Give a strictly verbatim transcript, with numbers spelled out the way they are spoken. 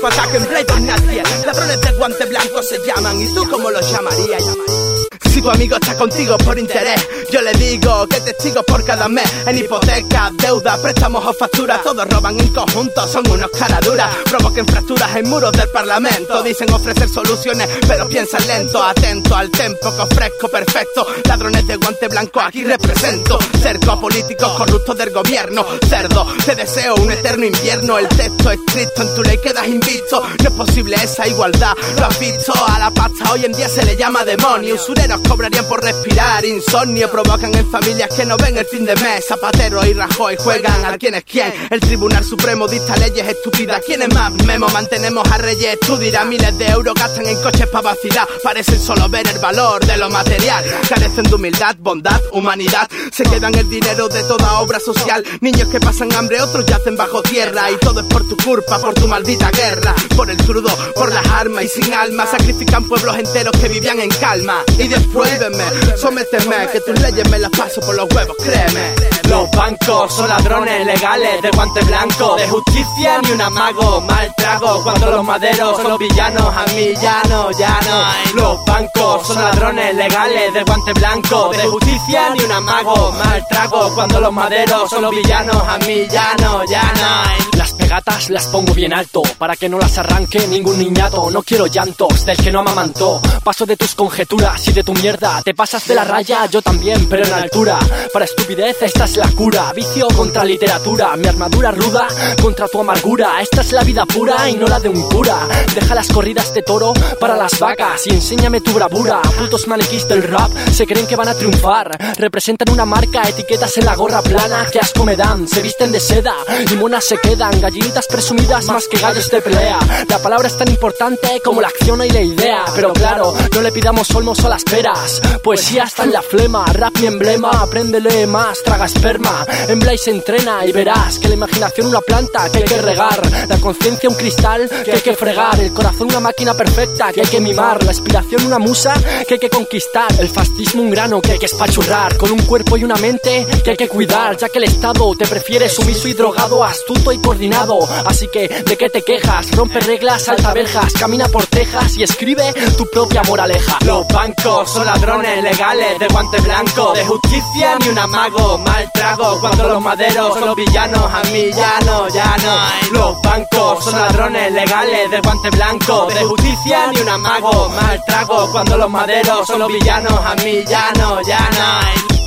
bajo ataque en Blade of Nadie. Ladrones de guante blanco se llaman, ¿y tú cómo los llamarías? Si tu amigo está contigo por interés, yo le digo que testigos por cada mes. En hipoteca, deuda, préstamos o facturas, todos roban en conjunto, son unos caraduras. Provoquen fracturas en muros del parlamento. Dicen ofrecer soluciones, pero piensan lento. Atento al tempo que ofrezco, perfecto. Ladrones de guante blanco aquí represento. Cerco a políticos corruptos del gobierno. Cerdo, te deseo un eterno invierno. El texto escrito en tu ley quedas invisto. No es posible esa igualdad, lo has visto. A la pasta hoy en día se le llama demonio. Usureros cobrarían por respirar, insomnio provocan en familias que no ven el fin de mes. Zapatero y Rajoy juegan al quién es quién. El Tribunal Supremo dicta leyes estúpidas. ¿Quién es más memo? Mantenemos a reyes, tú dirás. Miles de euros gastan en coches para vacilar. Parecen solo ver el valor de lo material. Carecen de humildad, bondad, humanidad. Se quedan el dinero de toda obra social. Niños que pasan hambre, otros yacen bajo tierra. Y todo es por tu culpa, por tu maldita guerra. Por el crudo, por las armas y sin alma. Sacrifican pueblos enteros que vivían en calma. Y después Prohíbeme, sométeme, que tus leyes me las paso por los huevos, créeme. Los bancos son ladrones legales de guante blanco. De justicia ni un amago, mal trago. Cuando los maderos son los villanos, a mí ya no, ya no. Los bancos son ladrones legales de guante blanco. De justicia ni un amago, mal trago. Cuando los maderos son los villanos, a mí ya no, ya no. Las pegatas las pongo bien alto, para que no las arranque ningún niñato. No quiero llantos del que no amamantó. Paso de tus conjeturas y de tu mierda. Te pasas de la raya, yo también, pero en altura. Para estupidez esta es la cura. Vicio contra literatura, mi armadura ruda contra tu amargura. Esta es la vida pura y no la de un cura. Deja las corridas de toro para las vacas y enséñame tu bravura. Putos maniquís del rap se creen que van a triunfar. Representan una marca, etiquetas en la gorra plana. Que asco me dan, se visten de seda y monas se quedan. Gallinitas presumidas más que gallos de pelea. La palabra es tan importante como la acción y la idea. Pero claro, no le pidamos olmos a las peras. Poesía está en la flema, rap mi emblema. Apréndele más, traga esperma. En Blaze se entrena y verás que la imaginación una planta que hay que regar. La conciencia un cristal que hay que fregar. El corazón una máquina perfecta que hay que mimar. La inspiración una musa que hay que conquistar. El fascismo un grano que hay que espachurrar. Con un cuerpo y una mente que hay que cuidar. Ya que el Estado te prefiere sumiso y drogado, astuto y coordinado. Así que, ¿de qué te quejas? Rompe reglas, salta verjas, camina por Texas y escribe tu propia moraleja. Los bancos son ladrones legales de guante blanco. De justicia ni un amago, mal trago. Cuando los maderos son los villanos, a mí ya no, ya no. Los bancos son ladrones legales de guante blanco. De justicia ni un amago, mal trago. Cuando los maderos son los villanos, a mí ya no, ya no.